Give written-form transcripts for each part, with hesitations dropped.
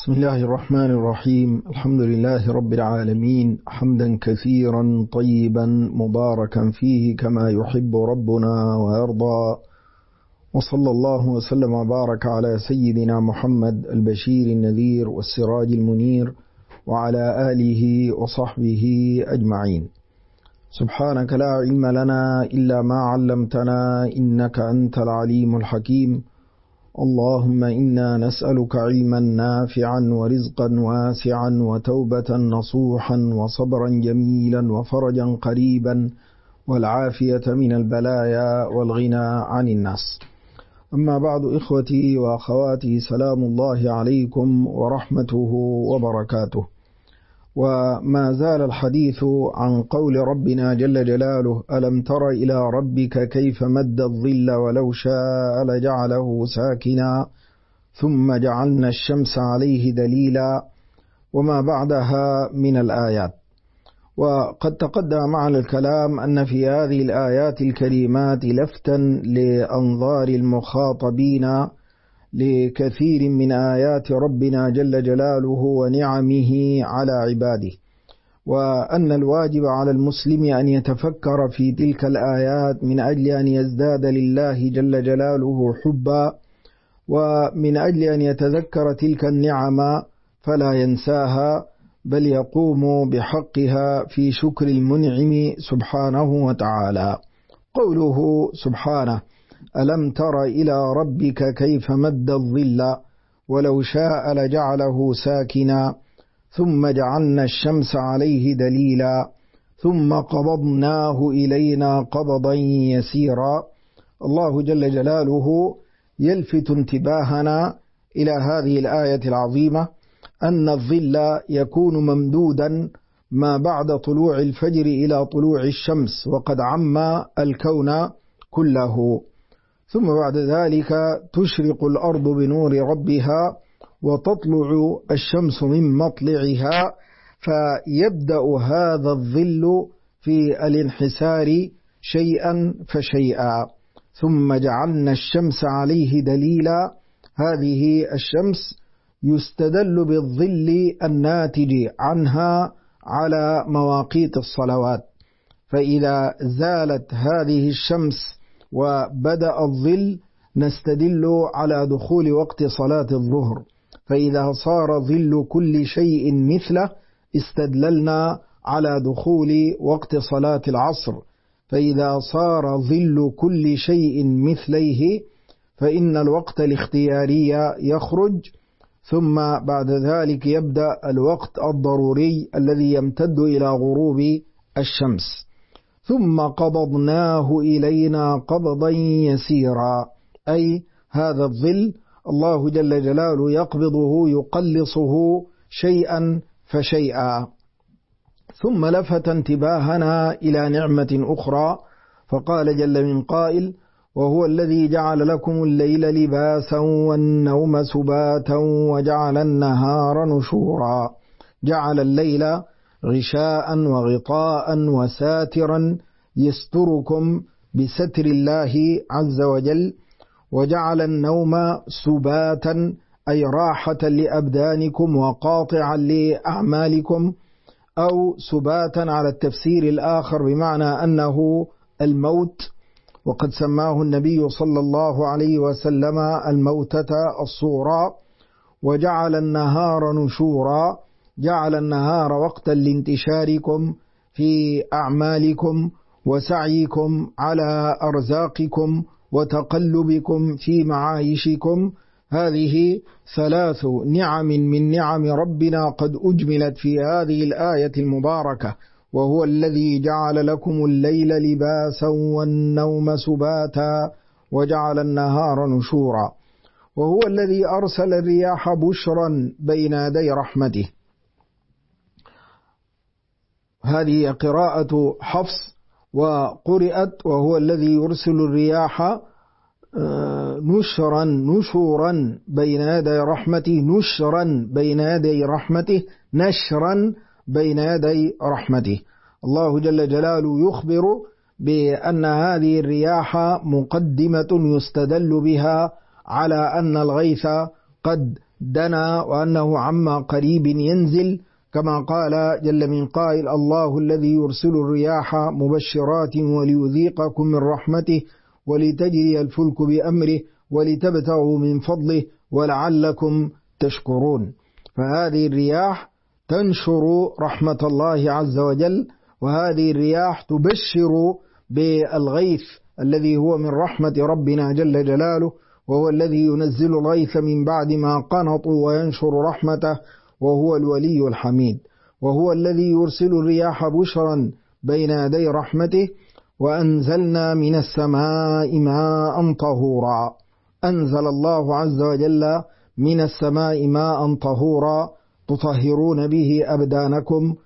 بسم الله الرحمن الرحيم. الحمد لله رب العالمين، حمدا كثيرا طيبا مباركا فيه كما يحب ربنا ويرضى، وصلى الله وسلم وبارك على سيدنا محمد البشير النذير والسراج المنير وعلى آله وصحبه أجمعين. سبحانك لا علم لنا إلا ما علمتنا إنك أنت العليم الحكيم. اللهم إنا نسألك علما نافعا ورزقا واسعا وتوبة نصوحا وصبرا جميلا وفرجا قريبا والعافية من البلايا والغنى عن الناس. أما بعد، إخوتي وأخواتي، سلام الله عليكم ورحمته وبركاته. وما زال الحديث عن قول ربنا جل جلاله: ألم تر إلى ربك كيف مد الظل ولو شاء لجعله ساكنا ثم جعلنا الشمس عليه دليلا، وما بعدها من الآيات. وقد تقدم معنا الكلام أن في هذه الآيات الكريمات لفتا لأنظار المخاطبين لكثير من آيات ربنا جل جلاله ونعمه على عباده، وأن الواجب على المسلم أن يتفكر في تلك الآيات من أجل أن يزداد لله جل جلاله حبا، ومن أجل أن يتذكر تلك النعم فلا ينساها، بل يقوم بحقها في شكر المنعم سبحانه وتعالى. قوله سبحانه: ألم تر إلى ربك كيف مد الظل ولو شاء لجعله ساكنا ثم جعلنا الشمس عليه دليلا ثم قبضناه إلينا قبضا يسيرا. الله جل جلاله يلفت انتباهنا إلى هذه الآية العظيمة، أن الظل يكون ممدودا ما بعد طلوع الفجر إلى طلوع الشمس، وقد عم الكون كله. ثم بعد ذلك تشرق الأرض بنور ربها وتطلع الشمس من مطلعها، فيبدأ هذا الظل في الانحسار شيئا فشيئا. ثم جعلنا الشمس عليه دليلا، هذه الشمس يستدل بالظل الناتج عنها على مواقيت الصلوات، فإذا زالت هذه الشمس وبدأ الظل نستدل على دخول وقت صلاة الظهر، فإذا صار ظل كل شيء مثله استدللنا على دخول وقت صلاة العصر، فإذا صار ظل كل شيء مثليه فإن الوقت الاختياري يخرج، ثم بعد ذلك يبدأ الوقت الضروري الذي يمتد إلى غروب الشمس. ثم قبضناه إلينا قبضا يسيرا، أي هذا الظل الله جل جلاله يقبضه يقلصه شيئا فشيئا. ثم لفت انتباهنا إلى نعمة أخرى، فقال جل من قائل: وهو الذي جعل لكم الليل لباسا والنوم سباتا وجعل النهار نشورا. جعل الليل غشاء وغطاء وساترا يستركم بستر الله عز وجل، وجعل النوم سباتا أي راحة لأبدانكم وقاطعا لأعمالكم، أو سباتا على التفسير الآخر بمعنى أنه الموت، وقد سماه النبي صلى الله عليه وسلم الموتة الصورى. وجعل النهار نشورا، جعل النهار وقتا لانتشاركم في أعمالكم وسعيكم على أرزاقكم وتقلبكم في معايشكم. هذه ثلاث نعم من نعم ربنا قد أجملت في هذه الآية المباركة: وهو الذي جعل لكم الليل لباسا والنوم سباتا وجعل النهار نشورا، وهو الذي أرسل الرياح بشرا بين يدي رحمته. هذه قراءة حفص، وقرأت: وهو الذي يرسل الرياح نشرا بين يدي رحمته، نشرا بين يدي رحمته، نشرا بين يدي رحمته. الله جل جلاله يخبر بأن هذه الرياح مقدمة يستدل بها على أن الغيث قد دنا وأنه عما قريب ينزل، كما قال جل من قائل: الله الذي يرسل الرياح مبشرات وليذيقكم من رحمته ولتجري الفلك بأمره ولتبتغوا من فضله ولعلكم تشكرون. فهذه الرياح تنشر رحمة الله عز وجل، وهذه الرياح تبشر بالغيث الذي هو من رحمة ربنا جل جلاله، وهو الذي ينزل الغيث من بعد ما قنطوا وينشر رحمته، وهو الولي الحميد. وهو الذي يرسل الرياح بشرا بين يدي رحمته. وأنزلنا من السماء ماء طهورا. أنزل الله عز وجل من السماء ماء طهورا تطهرون به أبدانكم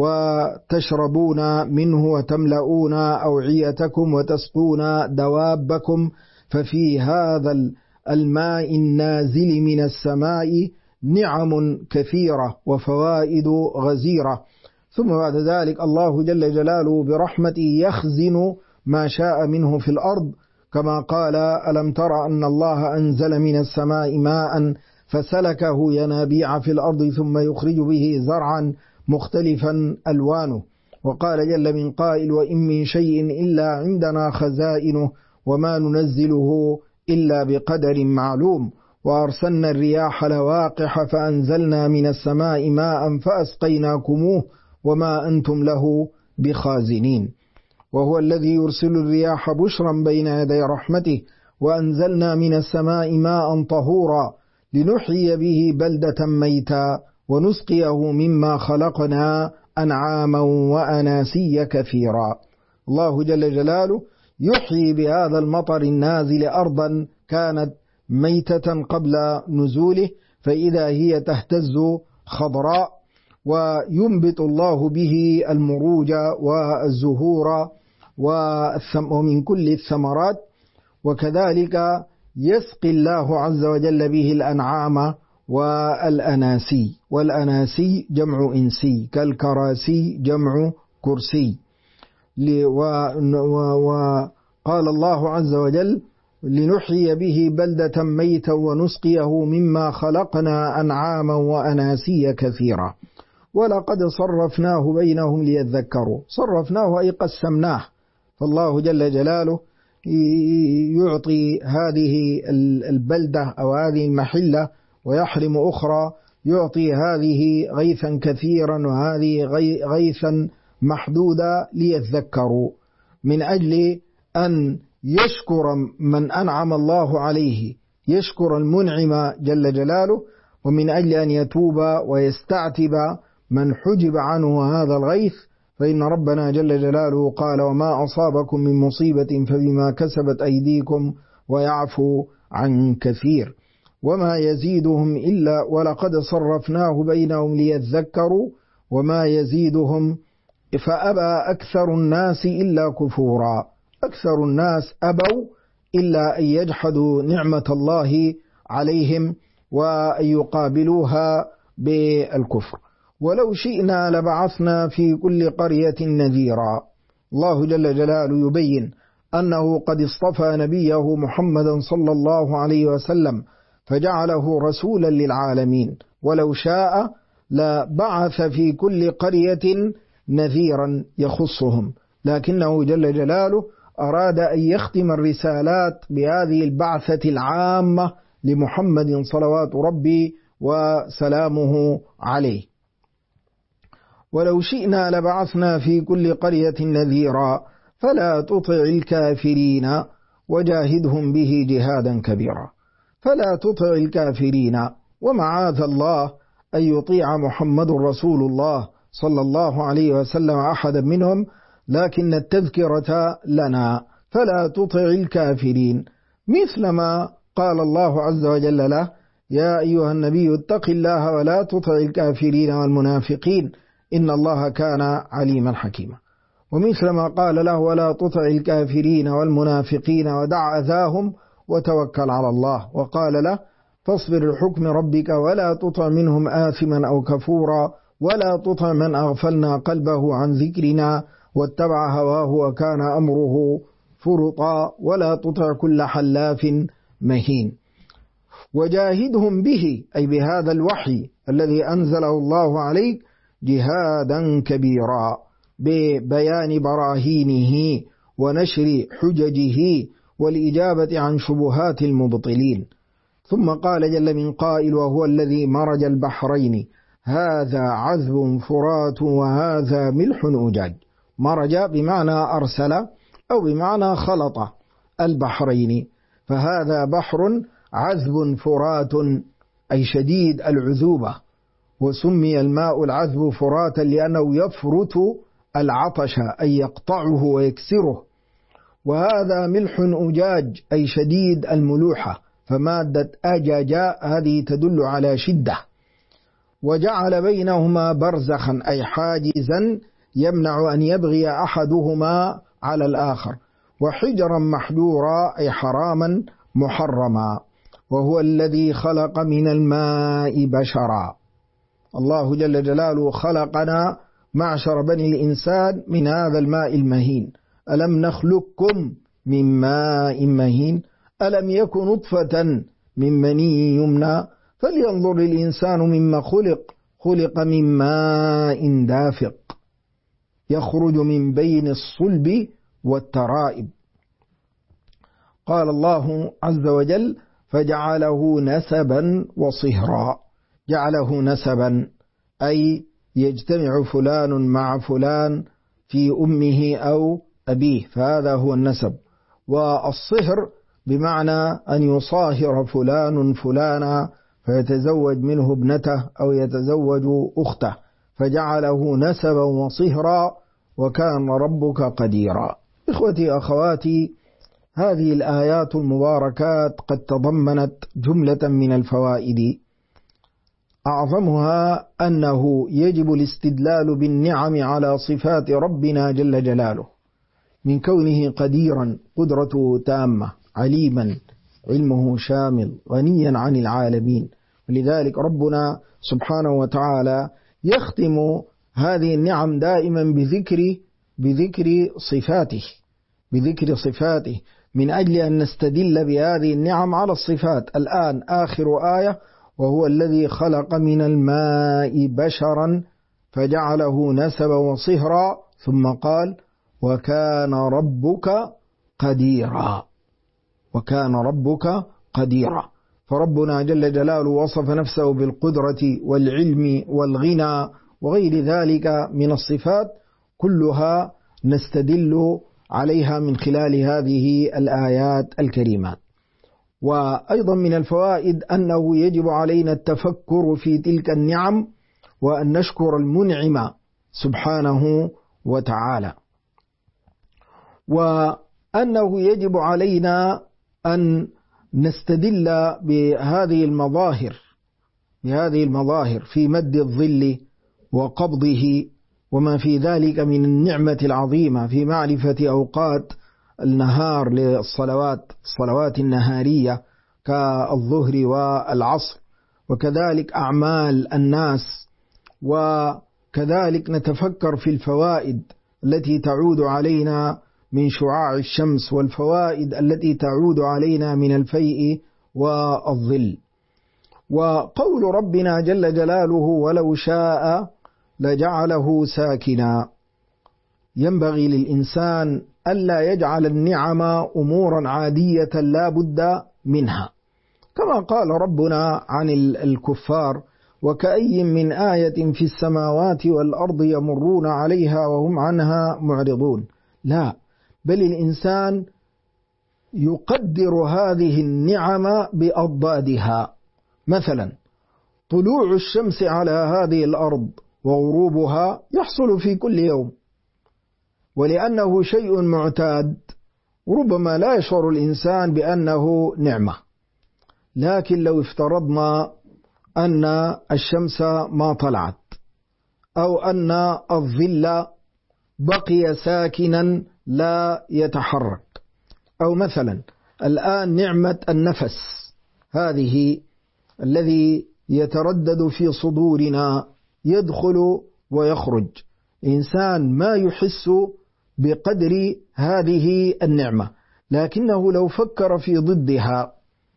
وتشربون منه وتملؤون أوعيتكم وتسقون دوابكم. ففي هذا الماء النازل من السماء نعم كثيرة وفوائد غزيرة. ثم بعد ذلك الله جل جلاله برحمته يخزن ما شاء منه في الأرض، كما قال: ألم تر أن الله أنزل من السماء ماء فسلكه ينابيع في الأرض ثم يخرج به زرعا مختلفا ألوانه. وقال جل من قائل: وإن من شيء إلا عندنا خزائنه وما ننزله إلا بقدر معلوم. وأرسلنا الرياح لواقح فأنزلنا من السماء ماء فأسقيناكموه وما أنتم له بخازنين. وهو الذي يرسل الرياح بشرا بين يدي رحمته. وأنزلنا من السماء ماء طهورا لنحيي به بلدة ميتا ونسقيه مما خلقنا أنعاما وأناسيا كثيرا. الله جل جلاله يحيي بهذا المطر النازل أرضا كانت ميتة قبل نزوله، فإذا هي تهتز خضراء، وينبت الله به المروج والزهور ومن كل الثمرات. وكذلك يسقي الله عز وجل به الأنعام والأناسي. والأناسي جمع إنسي، كالكراسي جمع كرسي. وقال الله عز وجل: لنحيي به بلدة ميتا ونسقيه مما خلقنا أنعاما وأناسيا كثيرا. ولقد صرفناه بينهم ليذكروا. صرفناه أي قسمناه. فالله جل جلاله يعطي هذه البلدة أو هذه المحلة ويحرم أخرى، يعطي هذه غيثا كثيرا وهذه غيثا محدودا ليذكروا، من أجل أن يشكر من أنعم الله عليه، يشكر المنعم جل جلاله، ومن أجل أن يتوب ويستعتب من حجب عنه هذا الغيث. فإن ربنا جل جلاله قال: وما أصابكم من مصيبة فبما كسبت أيديكم ويعفو عن كثير. وما يزيدهم إلا ولقد صرفناه بينهم ليذكروا وما يزيدهم فأبى أكثر الناس إلا كفورا. أكثر الناس أبوا إلا أن يجحدوا نعمة الله عليهم وأن يقابلوها بالكفر. ولو شئنا لبعثنا في كل قرية نذيرا. الله جل جلاله يبين أنه قد اصطفى نبيه محمدا صلى الله عليه وسلم فجعله رسولا للعالمين، ولو شاء لبعث في كل قرية نذيرا يخصهم، لكنه جل جلاله أراد أن يختم الرسالات بهذه البعثة العامة لمحمد صلوات ربي وسلامه عليه. ولو شئنا لبعثنا في كل قرية نذيرا فلا تطع الكافرين وجاهدهم به جهادا كبيرا. فلا تطع الكافرين، ومعاذ الله أن يطيع محمد رسول الله صلى الله عليه وسلم أحدا منهم، لكن التذكرة لنا. فلا تطع الكافرين، مثلما قال الله عز وجل له: يا أيها النبي اتق الله ولا تطع الكافرين والمنافقين إن الله كان عليما حكيما. ومثلما قال له: ولا تطع الكافرين والمنافقين ودع أذاهم وتوكل على الله. وقال له: فاصبر لحكم ربك ولا تطع منهم آثما أو كفورا ولا تطع من أغفلنا قلبه عن ذكرنا واتبع هواه وكان أمره فرطا ولا تطع كل حلاف مهين. وجاهدهم به أي بهذا الوحي الذي أنزله الله عليك جهادا كبيرا ببيان براهينه ونشر حججه والإجابة عن شبهات المبطلين. ثم قال جل من قائل وهو الذي مرج البحرين هذا عذب فرات وهذا ملح أجاج. مرج بمعنى أرسل أو بمعنى خلط البحرين، فهذا بحر عذب فرات أي شديد العذوبة، وسمي الماء العذب فراتا لأنه يفرت العطش أي يقطعه ويكسره. وهذا ملح أجاج أي شديد الملوحة، فمادة أجاج هذه تدل على شدة. وجعل بينهما برزخا أي حاجزا يمنع أن يبغي أحدهما على الآخر، وحجرا محجورا أي حراما محرما. وهو الذي خلق من الماء بشرا. الله جل جلاله خلقنا معشر بني الإنسان من هذا الماء المهين. ألم نخلقكم من ماء مهين ألم يكن نطفة من مني يمنى فلينظر الإنسان مما خلق من ماء دافق يخرج من بين الصلب والترائب. قال الله عز وجل فجعله نسبا وصهرا. جعله نسبا أي يجتمع فلان مع فلان في أمه أو أبيه، فهذا هو النسب. والصهر بمعنى أن يصاهر فلان فلانا فيتزوج منه ابنته أو يتزوج أخته، فجعله نسبا وصهرا وكان ربك قديرا. إخوتي أخواتي، هذه الآيات المباركات قد تضمنت جملة من الفوائد، أعظمها أنه يجب الاستدلال بالنعم على صفات ربنا جل جلاله، من كونه قديرا قدرته تامة، عليما علمه شامل، غنيا عن العالمين. ولذلك ربنا سبحانه وتعالى يختم هذه النعم دائما بذكر صفاته من أجل أن نستدل بهذه النعم على الصفات. الآن آخر آية وهو الذي خلق من الماء بشرا فجعله نسبا وصهرا، ثم قال وكان ربك قديرا. فربنا جل جلاله وصف نفسه بالقدرة والعلم والغنى وغير ذلك من الصفات، كلها نستدل عليها من خلال هذه الآيات الكريمات. وأيضا من الفوائد أنه يجب علينا التفكر في تلك النعم وأن نشكر المنعم سبحانه وتعالى، وأنه يجب علينا أن نستدل بهذه المظاهر في مد الظل وقبضه وما في ذلك من النعمة العظيمة في معرفة أوقات النهار للصلوات النهارية كالظهر والعصر، وكذلك أعمال الناس، وكذلك نتفكر في الفوائد التي تعود علينا من شعاع الشمس والفوائد التي تعود علينا من الفيء والظل. وقول ربنا جل جلاله ولو شاء لجعله ساكنا، ينبغي للإنسان ألا يجعل النعم أمورا عادية لا بد منها، كما قال ربنا عن الكفار وكأي من آية في السماوات والأرض يمرون عليها وهم عنها معرضون. لا، بل الإنسان يقدر هذه النعم بأضدادها. مثلا طلوع الشمس على هذه الأرض وغروبها يحصل في كل يوم، ولأنه شيء معتاد ربما لا يشعر الإنسان بأنه نعمة. لكن لو افترضنا أن الشمس ما طلعت أو أن الظل بقي ساكنا لا يتحرك، أو مثلا الآن نعمة النفس هذه الذي يتردد في صدورنا يدخل ويخرج، إنسان ما يحس بقدر هذه النعمة، لكنه لو فكر في ضدها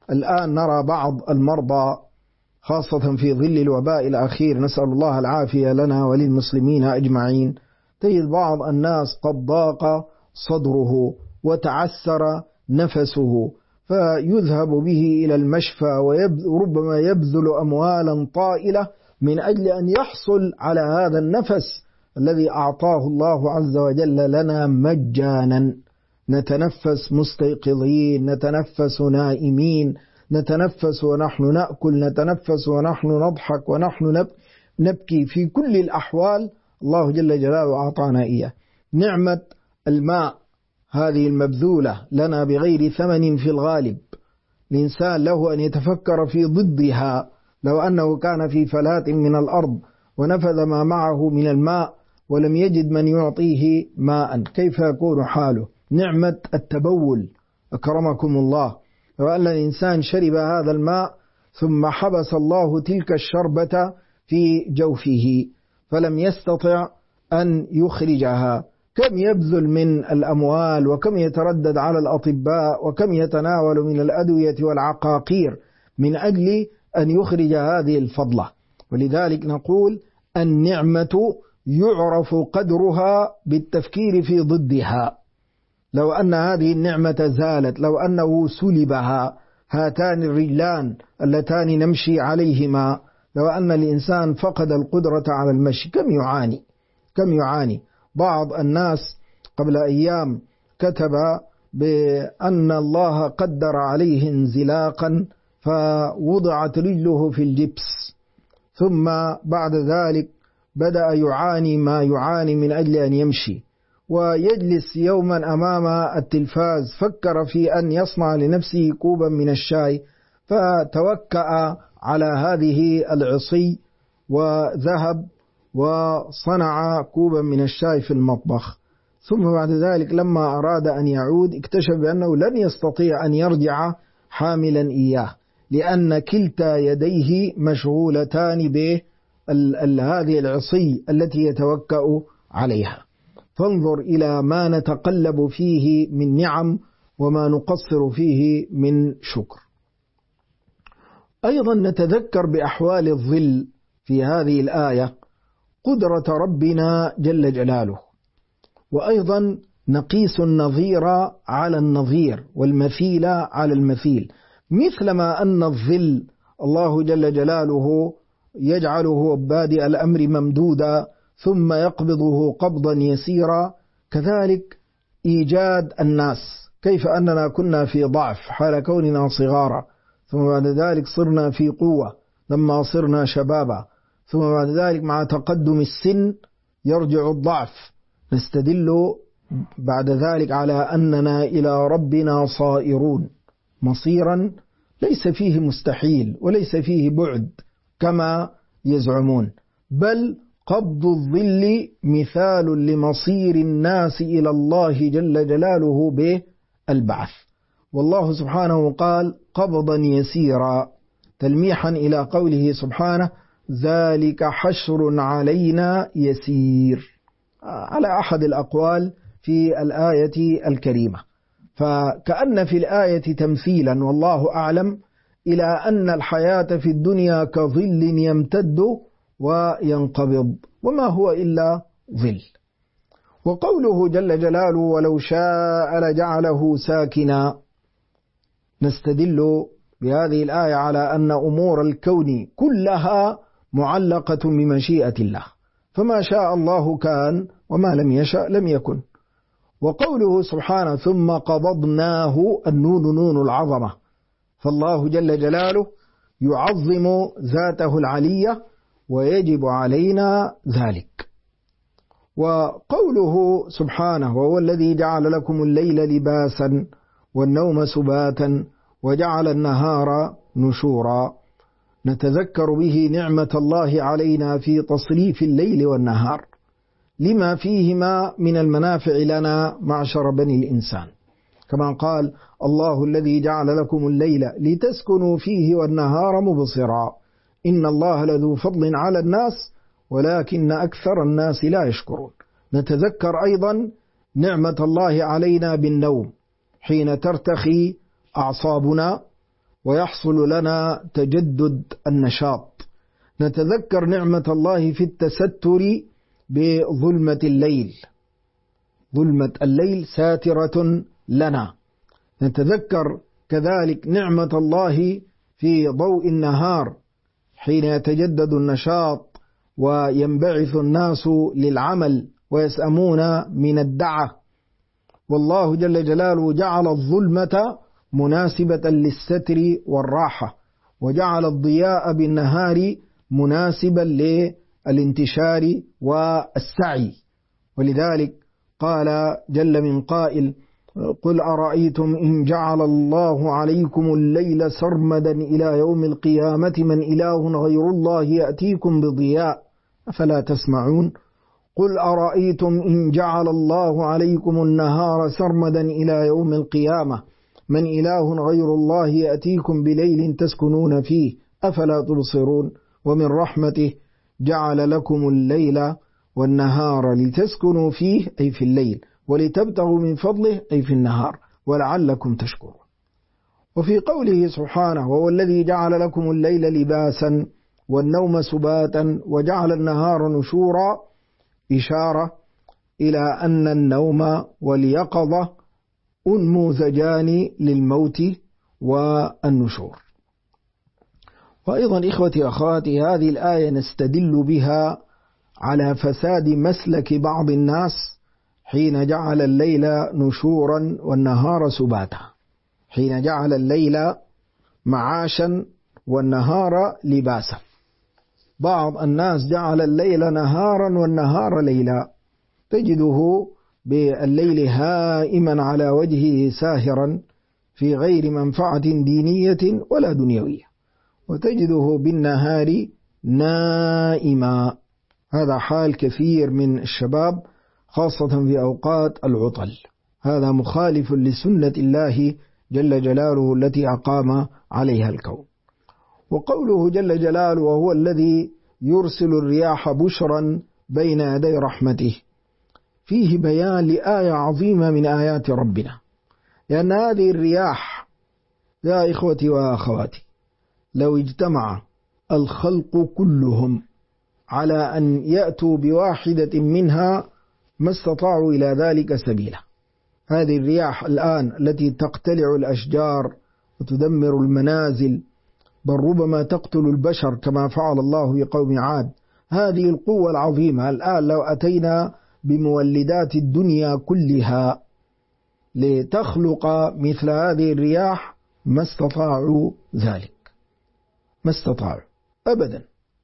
الآن نرى بعض المرضى خاصة في ظل الوباء الأخير، نسأل الله العافية لنا وللمسلمين أجمعين، تجد بعض الناس قد ضاق صدره وتعسر نفسه، فيذهب به إلى المشفى وربما يبذل أموالا طائلة من أجل أن يحصل على هذا النفس الذي أعطاه الله عز وجل لنا مجانا. نتنفس مستيقظين، نتنفس نائمين، نتنفس ونحن نأكل، نتنفس ونحن نضحك ونحن نبكي، في كل الأحوال الله جل جلاله أعطانا إياه. نعمة الماء هذه المبذولة لنا بغير ثمن في الغالب، الإنسان له أن يتفكر في ضدها. لو أنه كان في فلاة من الأرض ونفذ ما معه من الماء ولم يجد من يعطيه ماء، كيف يكون حاله؟ نعمة التبول أكرمكم الله، لو أن الإنسان شرب هذا الماء ثم حبس الله تلك الشربة في جوفه فلم يستطع أن يخرجها، كم يبذل من الأموال وكم يتردد على الأطباء وكم يتناول من الأدوية والعقاقير من أجل أن يخرج هذه الفضلة. ولذلك نقول النعمة يعرف قدرها بالتفكير في ضدها. لو أن هذه النعمة زالت، لو أنه سلبها هاتان الرجلان اللتان نمشي عليهما، لو أن الإنسان فقد القدرة على المشي كم يعاني. بعض الناس قبل أيام كتب بأن الله قدر عليه انزلاقا فوضعت رجله في الجبس، ثم بعد ذلك بدأ يعاني ما يعاني من أجل أن يمشي، ويجلس يوما أمام التلفاز فكر في أن يصنع لنفسه كوبا من الشاي، فتوكأ على هذه العصي وذهب وصنع كوبا من الشاي في المطبخ. ثم بعد ذلك لما أراد أن يعود اكتشف بأنه لن يستطيع أن يرجع حاملا إياه، لأن كلتا يديه مشغولتان بهذه العصي التي يتوكأ عليها. فانظر إلى ما نتقلب فيه من نعم وما نقصر فيه من شكر. أيضا نتذكر بأحوال الظل في هذه الآية قدرة ربنا جل جلاله، وأيضا نقيس النظير على النظير والمثيل على المثيل، مثلما أن الظل الله جل جلاله يجعله بادئ الأمر ممدودا ثم يقبضه قبضا يسيرا، كذلك إيجاد الناس، كيف أننا كنا في ضعف حال كوننا صغارا، ثم بعد ذلك صرنا في قوة لما صرنا شبابا، ثم بعد ذلك مع تقدم السن يرجع الضعف، نستدل بعد ذلك على أننا إلى ربنا صائرون مصيرا ليس فيه مستحيل وليس فيه بعد كما يزعمون، بل قبض الظل مثال لمصير الناس إلى الله جل جلاله بالبعث. والله سبحانه قال قبضا يسيرا تلميحا إلى قوله سبحانه ذلك حشر علينا يسير، على أحد الأقوال في الآية الكريمة. فكأن في الآية تمثيلا والله أعلم إلى أن الحياة في الدنيا كظل يمتد وينقبض وما هو إلا ظل. وقوله جل جلاله ولو شاء لجعله ساكنا، نستدل بهذه الآية على أن أمور الكون كلها معلقة بمشيئة الله، فما شاء الله كان وما لم يشأ لم يكن. وقوله سبحانه ثم قبضناه، النون نون العظمة، فالله جل جلاله يعظم ذاته العلية ويجب علينا ذلك. وقوله سبحانه وهو الذي جعل لكم الليل لباسا والنوم سباتا وجعل النهار نشورا، نتذكر به نعمة الله علينا في تصريف الليل والنهار لما فيهما من المنافع لنا معشر بني الإنسان، كما قال الله الذي جعل لكم الليل لتسكنوا فيه والنهار مبصرا إن الله لذو فضل على الناس ولكن أكثر الناس لا يشكرون. نتذكر أيضا نعمة الله علينا بالنوم حين ترتخي أعصابنا ويحصل لنا تجدد النشاط. نتذكر نعمة الله في التستر بظلمة الليل، ظلمة الليل ساترة لنا. نتذكر كذلك نعمة الله في ضوء النهار حين يتجدد النشاط وينبعث الناس للعمل ويسأمون من الدعة. والله جل جلاله جعل الظلمة مناسبة للستر والراحة، وجعل الضياء بالنهار مناسبا للانتشار والسعي. ولذلك قال جل من قائل: قل أرأيتم إن جعل الله عليكم الليل سرمدا إلى يوم القيامة من إله غير الله يأتيكم بضياء أفلا تسمعون. قل أرأيتم إن جعل الله عليكم النهار سرمدا إلى يوم القيامة من إله غير الله يأتيكم بليل تسكنون فيه أفلا تبصرون. ومن رحمته جعل لكم الليل والنهار لتسكنوا فيه أي في الليل، ولتبتغوا من فضله أي في النهار، ولعلكم تشكرون. وفي قوله سبحانه: وهو الذي جعل لكم الليل لباسا والنوم سباتا وجعل النهار نشورا، إشارة إلى أن النوم واليقظة أنموذجان للموت والنشور. وأيضا إخوتي أخواتي، هذه الآية نستدل بها على فساد مسلك بعض الناس حين جعل الليل نشورا والنهار سباتا، حين جعل الليل معاشا والنهار لباسا. بعض الناس جعل الليل نهارا والنهار ليلا، تجده بالليل هائما على وجهه ساهرا في غير منفعة دينية ولا دنيوية، وتجده بالنهار نائما. هذا حال كثير من الشباب خاصة في أوقات العطل. هذا مخالف لسنة الله جل جلاله التي أقام عليها الكون. وقوله جل جلاله: وهو الذي يرسل الرياح بشرا بين يدي رحمته، فيه بيان لآية عظيمة من آيات ربنا. لأن هذه الرياح يا إخوتي وأخواتي لو اجتمع الخلق كلهم على أن يأتوا بواحدة منها ما استطاعوا إلى ذلك سبيلا. هذه الرياح الآن التي تقتلع الأشجار وتدمر المنازل، بل ربما تقتل البشر كما فعل الله بقوم عاد، هذه القوة العظيمة الآن لو أتينا بمولدات الدنيا كلها لتخلق مثل هذه الرياح ما استطاعوا ذلك، ما استطاعوا أبدا.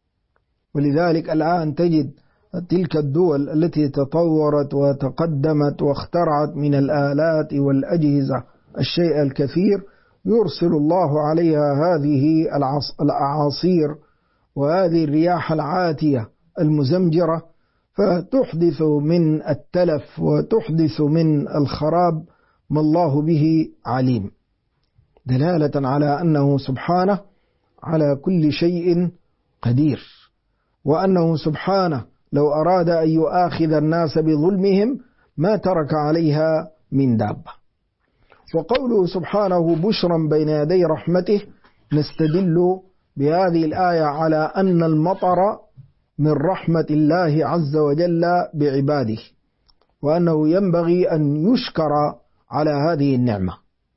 ولذلك الآن تجد تلك الدول التي تطورت وتقدمت واخترعت من الآلات والأجهزة الشيء الكثير، يرسل الله عليها هذه الأعاصير وهذه الرياح العاتية المزمجرة، فتحدث من التلف وتحدث من الخراب ما الله به عليم، دلالة على أنه سبحانه على كل شيء قدير، وأنه سبحانه لو أراد أن يؤاخذ الناس بظلمهم ما ترك عليها من دابة. وقوله سبحانه بشرا بين يدي رحمته، نستدل بهذه الآية على أن المطر من رحمة الله عز وجل بعباده، وأنه ينبغي أن يشكر على هذه النعمة.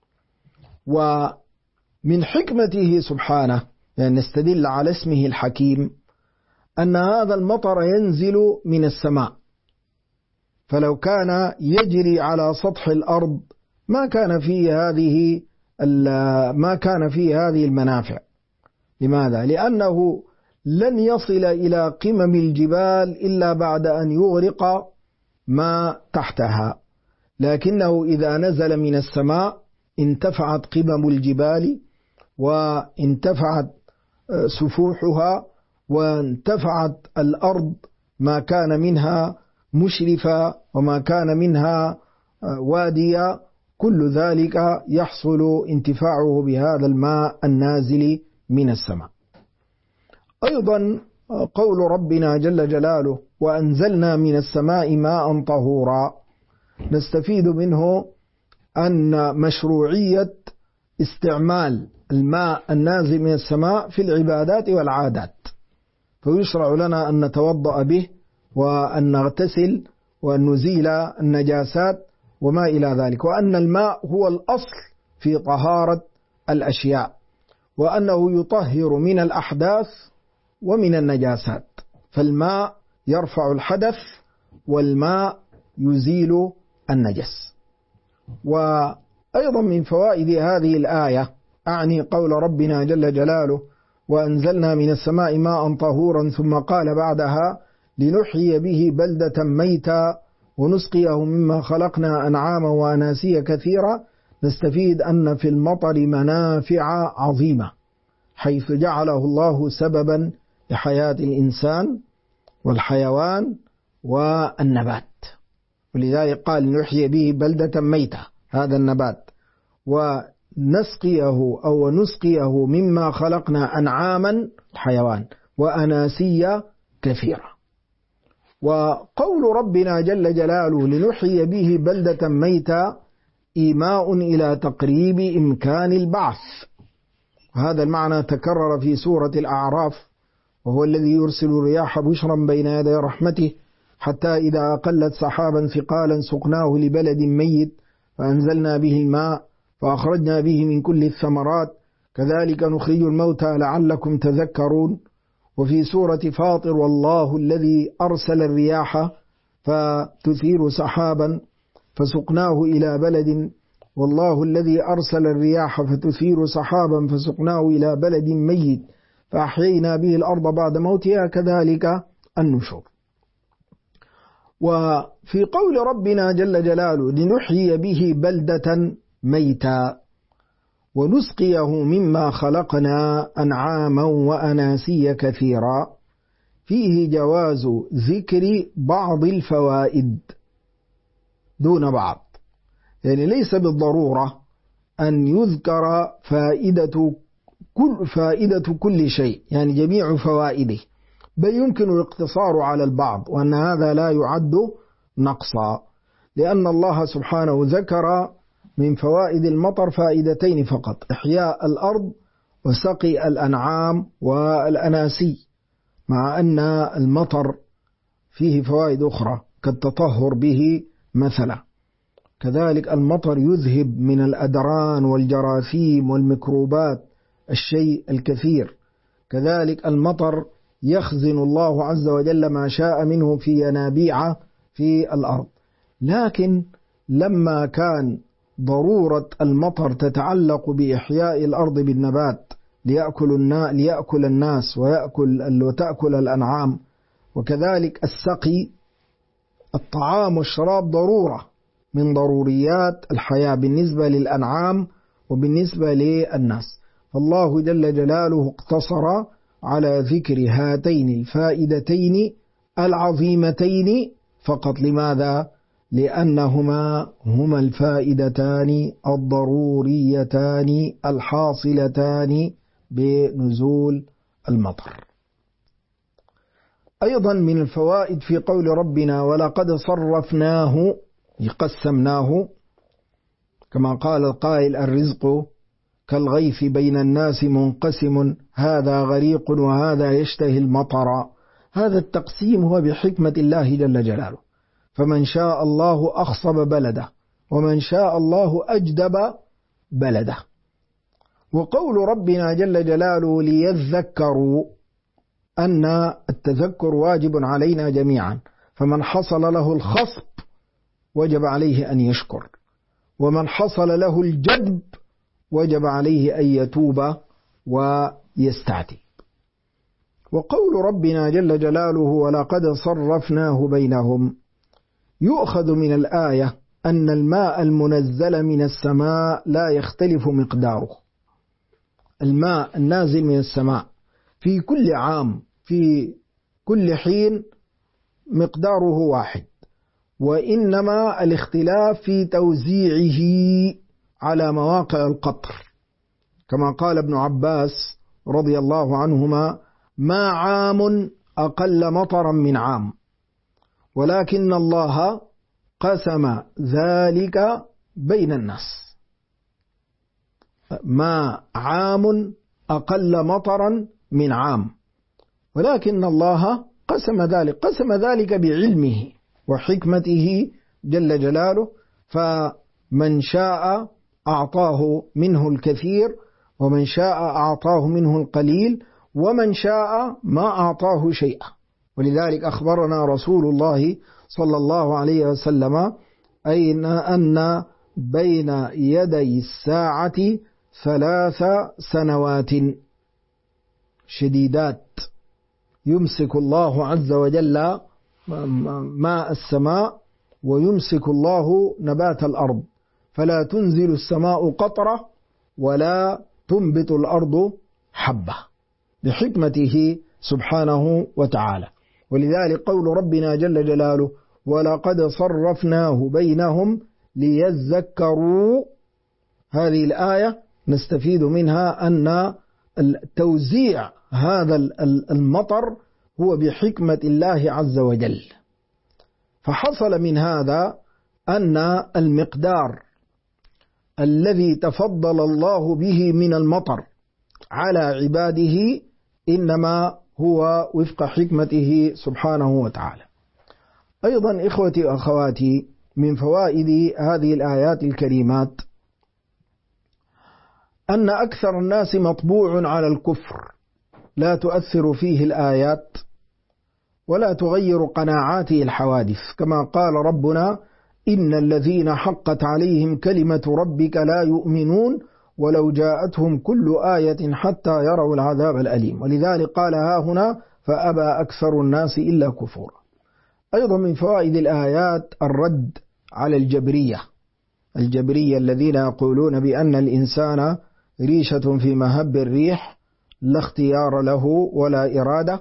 ومن حكمته سبحانه يعني نستدل على اسمه الحكيم أن هذا المطر ينزل من السماء، فلو كان يجري على سطح الأرض ما كان فيه هذه المنافع. لماذا؟ لأنه لن يصل إلى قمم الجبال إلا بعد أن يغرق ما تحتها، لكنه إذا نزل من السماء انتفعت قمم الجبال وانتفعت سفوحها وانتفعت الأرض ما كان منها مشرفة وما كان منها واديا، كل ذلك يحصل انتفاعه بهذا الماء النازل من السماء. أيضا قول ربنا جل جلاله وأنزلنا من السماء ماء طهورا، نستفيد منه أن مشروعية استعمال الماء النازل من السماء في العبادات والعادات، فيشرع لنا أن نتوضأ به وأن نغتسل وأن نزيل النجاسات وما إلى ذلك، وأن الماء هو الأصل في طهارة الأشياء، وأنه يطهر من الأحداث ومن النجاسات، فالماء يرفع الحدث والماء يزيل النجس. وأيضا من فوائد هذه الآية أعني قول ربنا جل جلاله وأنزلنا من السماء ماء طهورا، ثم قال بعدها لنحيي به بلدة ميتا ونسقيه مما خلقنا أنعاما وأناسيا كثيرا، نستفيد أن في المطر منافع عظيمة، حيث جعله الله سببا لحياة الإنسان والحيوان والنبات، ولذلك قال نحيي به بلدة ميتة، هذا النبات، ونسقيه مما خلقنا أنعاما حيوان وأناسيا كثيرة. وقول ربنا جل جلاله لنحيي به بلدة ميتة إيماء إلى تقريب إمكان البعث، هذا المعنى تكرر في سورة الأعراف، وهو الذي يرسل الرياح بشرا بين يدي رحمته حتى إذا أقلت سحابا ثقالا سقناه لبلد ميت فأنزلنا به الماء فأخرجنا به من كل الثمرات كذلك نخرج الموتى لعلكم تذكرون. وفي سورة فاطر والله الذي أرسل الرياح فتثير سحابا فسقناه إلى بلد والله الذي أرسل الرياح فتثير سحابا فسقناه إلى بلد ميت فأحيينا به الأرض بعد موتها كذلك النشور. وفي قول ربنا جل جلاله لنحيي به بلدة ميتا ونسقيه مما خلقنا أنعاما وأناسيا كثيرا، فيه جواز ذكر بعض الفوائد دون بعض، يعني ليس بالضرورة أن يذكر فائدة كل شيء، يعني جميع فوائده، بل يمكن الاقتصار على البعض، وأن هذا لا يعد نقصا، لأن الله سبحانه ذكر من فوائد المطر فائدتين فقط، إحياء الأرض وسقي الأنعام والأناسي، مع أن المطر فيه فوائد أخرى كالتطهر به مثلا، كذلك المطر يذهب من الأدران والجراثيم والميكروبات الشيء الكثير، كذلك المطر يخزن الله عز وجل ما شاء منه في ينابيع في الأرض. لكن لما كان ضرورة المطر تتعلق بإحياء الأرض بالنبات ليأكل الناس وتأكل الأنعام، وكذلك السقي الطعام والشراب ضرورة من ضروريات الحياة بالنسبة للأنعام وبالنسبة للناس، فالله جل جلاله اقتصر على ذكر هاتين الفائدتين العظيمتين فقط. لماذا؟ لأنهما هما الفائدتان الضروريتان الحاصلتان بنزول المطر. أيضا من الفوائد في قول ربنا ولقد صرفناه قسمناه، كما قال القائل الرزق كالغيث بين الناس منقسم هذا غريق وهذا يشتهي المطر، هذا التقسيم هو بحكمة الله جل جلاله، فمن شاء الله أخصب بلده ومن شاء الله أجدب بلده. وقول ربنا جل جلاله ليذكروا، أن التذكر واجب علينا جميعا، فمن حصل له الخصب وجب عليه أن يشكر، ومن حصل له الجدب وجب عليه أن يتوب ويستعتب. وقول ربنا جل جلاله ولقد صرفناه بينهم، يؤخذ من الآية أن الماء المنزل من السماء لا يختلف مقداره، الماء النازل من السماء في كل عام في كل حين مقداره واحد، وإنما الاختلاف في توزيعه على مواقع القطر، كما قال ابن عباس رضي الله عنهما ما عام أقل مطرا من عام، ولكن الله قسم ذلك بين الناس. ما عام أقل مطرا من عام، ولكن الله قسم ذلك بعلمه وحكمته جل جلاله، فمن شاء أعطاه منه الكثير، ومن شاء أعطاه منه القليل، ومن شاء ما أعطاه شيئا. ولذلك أخبرنا رسول الله صلى الله عليه وسلم أن بين يدي الساعة 3 سنوات شديدات يمسك الله عز وجل ماء السماء، ويمسك الله نبات الأرض، فلا تنزل السماء قطرة ولا تنبت الأرض حبة، بحكمته سبحانه وتعالى. ولذلك قول ربنا جل جلاله: ولقد صرفناه بينهم ليذكروا، هذه الآية نستفيد منها أن توزيع هذا المطر هو بحكمة الله عز وجل. فحصل من هذا أن المقدار الذي تفضل الله به من المطر على عباده إنما هو وفق حكمته سبحانه وتعالى. أيضا إخوتي وأخواتي، من فوائد هذه الآيات الكريمات أن أكثر الناس مطبوع على الكفر، لا تؤثر فيه الآيات ولا تغير قناعاته الحوادث، كما قال ربنا: إن الذين حقت عليهم كلمة ربك لا يؤمنون ولو جاءتهم كل آية حتى يروا العذاب الأليم. ولذلك قال ها هنا: فأبى أكثر الناس إلا كفورا. أيضا من فوائد الآيات الرد على الجبرية الذين يقولون بأن الإنسان ريشة في مهب الريح، لا اختيار له ولا إرادة،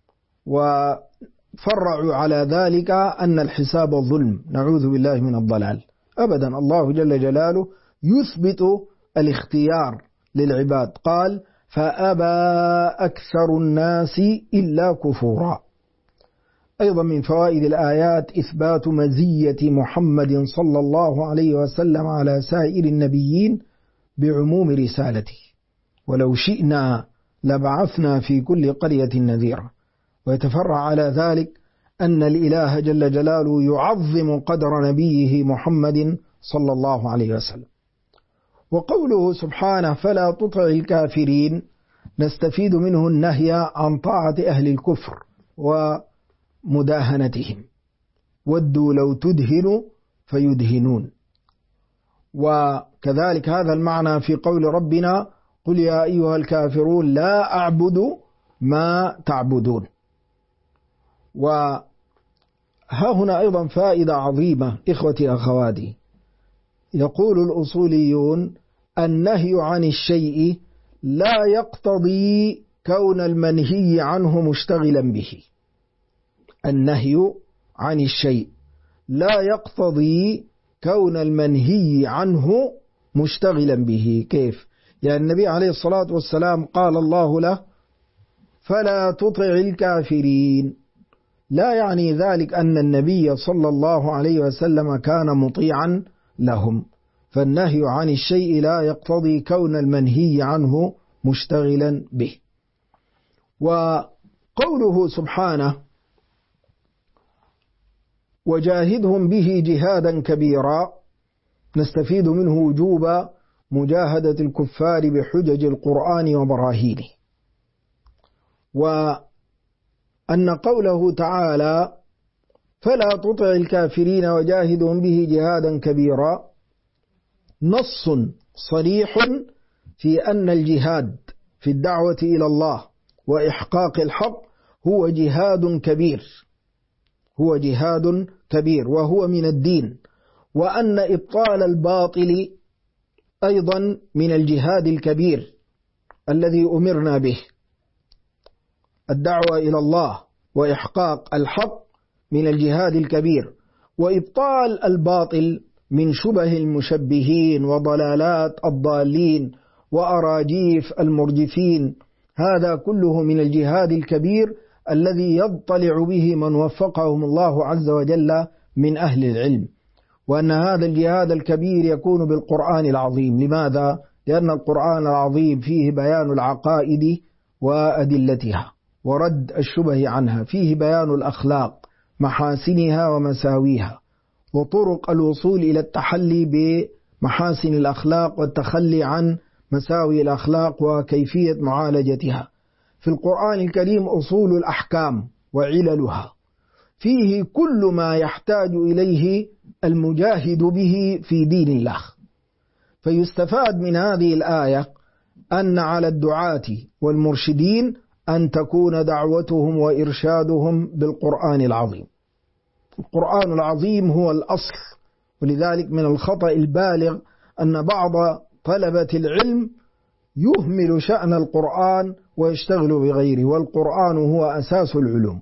وفرعوا على ذلك أن الحساب ظلم، نعوذ بالله من الضلال. أبدا، الله جل جلاله يثبت الاختيار للعباد، قال: فأبى أكثر الناس إلا كفورا. أيضا من فوائد الآيات إثبات مزية محمد صلى الله عليه وسلم على سائر النبيين بعموم رسالته، ولو شئنا لبعثنا في كل قرية نذيرا. ويتفرع على ذلك أن الإله جل جلاله يعظم قدر نبيه محمد صلى الله عليه وسلم. وقوله سبحانه: فلا تطع الكافرين، نستفيد منه النهي عن طاعة أهل الكفر ومداهنتهم، ودوا لو تدهن فيدهنون. وكذلك هذا المعنى في قول ربنا: قل يا أيها الكافرون لا أعبد ما تعبدون. وها هنا أيضا فائدة عظيمة إخوتي أخواتي، يقول الأصوليون: النهي عن الشيء لا يقتضي كون المنهي عنه مشتغلا به. النهي عن الشيء لا يقتضي كون المنهي عنه مشتغلا به. كيف؟ يعني النبي عليه الصلاة والسلام قال الله له: فلا تطع الكافرين، لا يعني ذلك أن النبي صلى الله عليه وسلم كان مطيعا لهم، فالنهي عن الشيء لا يقتضي كون المنهي عنه مشتغلا به. وقوله سبحانه: وجاهدهم به جهادا كبيرا، نستفيد منه وجوب مجاهدة الكفار بحجج القرآن وبراهينه. وأن قوله تعالى: فلا تطع الكافرين وجاهدهم به جهادا كبيرا، نص صريح في أن الجهاد في الدعوة إلى الله وإحقاق الحق هو جهاد كبير، هو جهاد كبير وهو من الدين، وأن إبطال الباطل أيضا من الجهاد الكبير الذي أمرنا به. الدعوة إلى الله وإحقاق الحق من الجهاد الكبير، وإبطال الباطل من شبه المشبهين وضلالات الضالين وأراجيف المرجفين، هذا كله من الجهاد الكبير الذي يضطلع به من وفقهم الله عز وجل من أهل العلم. وأن هذا الجهاد الكبير يكون بالقرآن العظيم. لماذا؟ لأن القرآن العظيم فيه بيان العقائد وأدلتها ورد الشبه عنها، فيه بيان الأخلاق محاسنها ومساويها وطرق الوصول إلى التحلي بمحاسن الأخلاق والتخلي عن مساوي الأخلاق وكيفية معالجتها. في القرآن الكريم أصول الأحكام وعللها، فيه كل ما يحتاج إليه المجاهد به في دين الله. فيستفاد من هذه الآية أن على الدعاة والمرشدين أن تكون دعوتهم وإرشادهم بالقرآن العظيم. القرآن العظيم هو الأصل، ولذلك من الخطأ البالغ أن بعض طلبة العلم يهمل شأن القرآن ويشتغل بغيره، والقرآن هو أساس العلوم.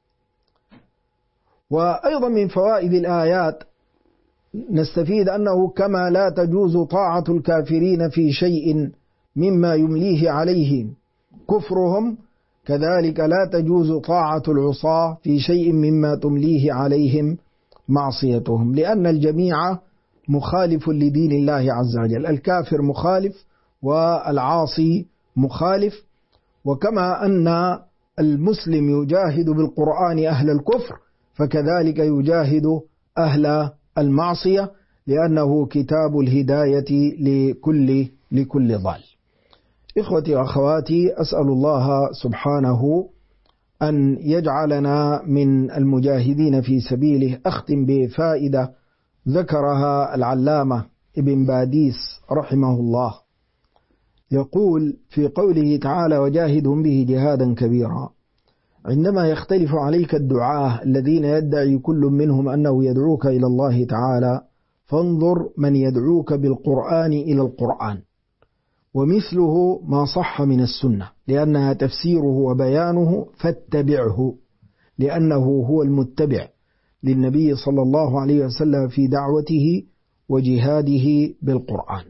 وأيضا من فوائد الآيات نستفيد أنه كما لا تجوز طاعة الكافرين في شيء مما يمليه عليهم كفرهم، كذلك لا تجوز طاعة العصاة في شيء مما تمليه عليهم معصيتهم، لأن الجميع مخالف لدين الله عز وجل، الكافر مخالف والعاصي مخالف. وكما أن المسلم يجاهد بالقرآن أهل الكفر، فكذلك يجاهد أهل المعصية، لأنه كتاب الهداية لكل ضال. إخوتي وأخواتي، أسأل الله سبحانه أن يجعلنا من المجاهدين في سبيله. أختم بفائدة ذكرها العلامة ابن باديس رحمه الله، يقول في قوله تعالى: وجاهدهم به جهادا كبيرا. عندما يختلف عليك الدعاة الذين يدعي كل منهم أنه يدعوك إلى الله تعالى، فانظر من يدعوك بالقرآن إلى القرآن، ومثله ما صح من السنة، لأنها تفسيره وبيانه، فاتبعه، لأنه هو المتبع للنبي صلى الله عليه وسلم في دعوته وجهاده بالقرآن.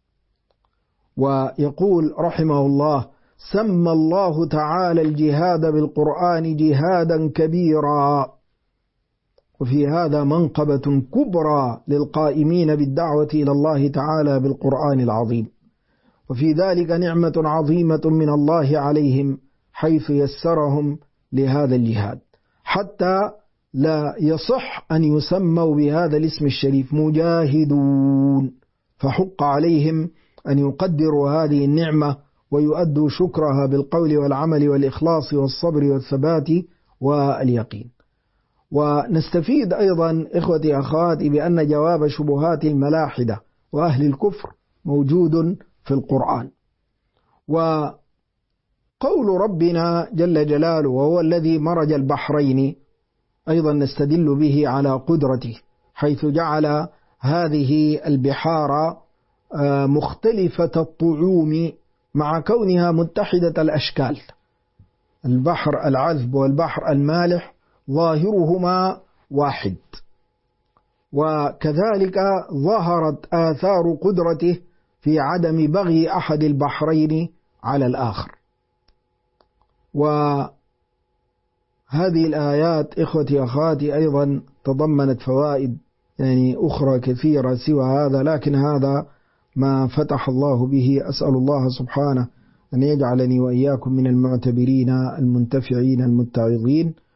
ويقول رحمه الله: سمى الله تعالى الجهاد بالقرآن جهادا كبيرا، وفي هذا منقبة كبرى للقائمين بالدعوة إلى الله تعالى بالقرآن العظيم، وفي ذلك نعمة عظيمة من الله عليهم حيث يسرهم لهذا الجهاد، حتى لا يصح أن يسموا بهذا الاسم الشريف مجاهدون، فحق عليهم أن يقدروا هذه النعمة ويؤدوا شكرها بالقول والعمل والإخلاص والصبر والثبات واليقين. ونستفيد أيضا إخوتي أخواتي بأن جواب شبهات الملاحدة وأهل الكفر موجود في القرآن. وقول ربنا جل جلاله: وهو الذي مرج البحرين، أيضا نستدل به على قدرته، حيث جعل هذه البحار مختلفة الطعوم مع كونها متحدة الأشكال، البحر العذب والبحر المالح ظاهرهما واحد، وكذلك ظهرت آثار قدرته في عدم بغي أحد البحرين على الآخر. وهذه الآيات إخوتي أخواتي أيضا تضمنت فوائد أخرى كثيرة سوى هذا، لكن هذا ما فتح الله به. أسأل الله سبحانه أن يجعلني وإياكم من المعتبرين المنتفعين المتعظين.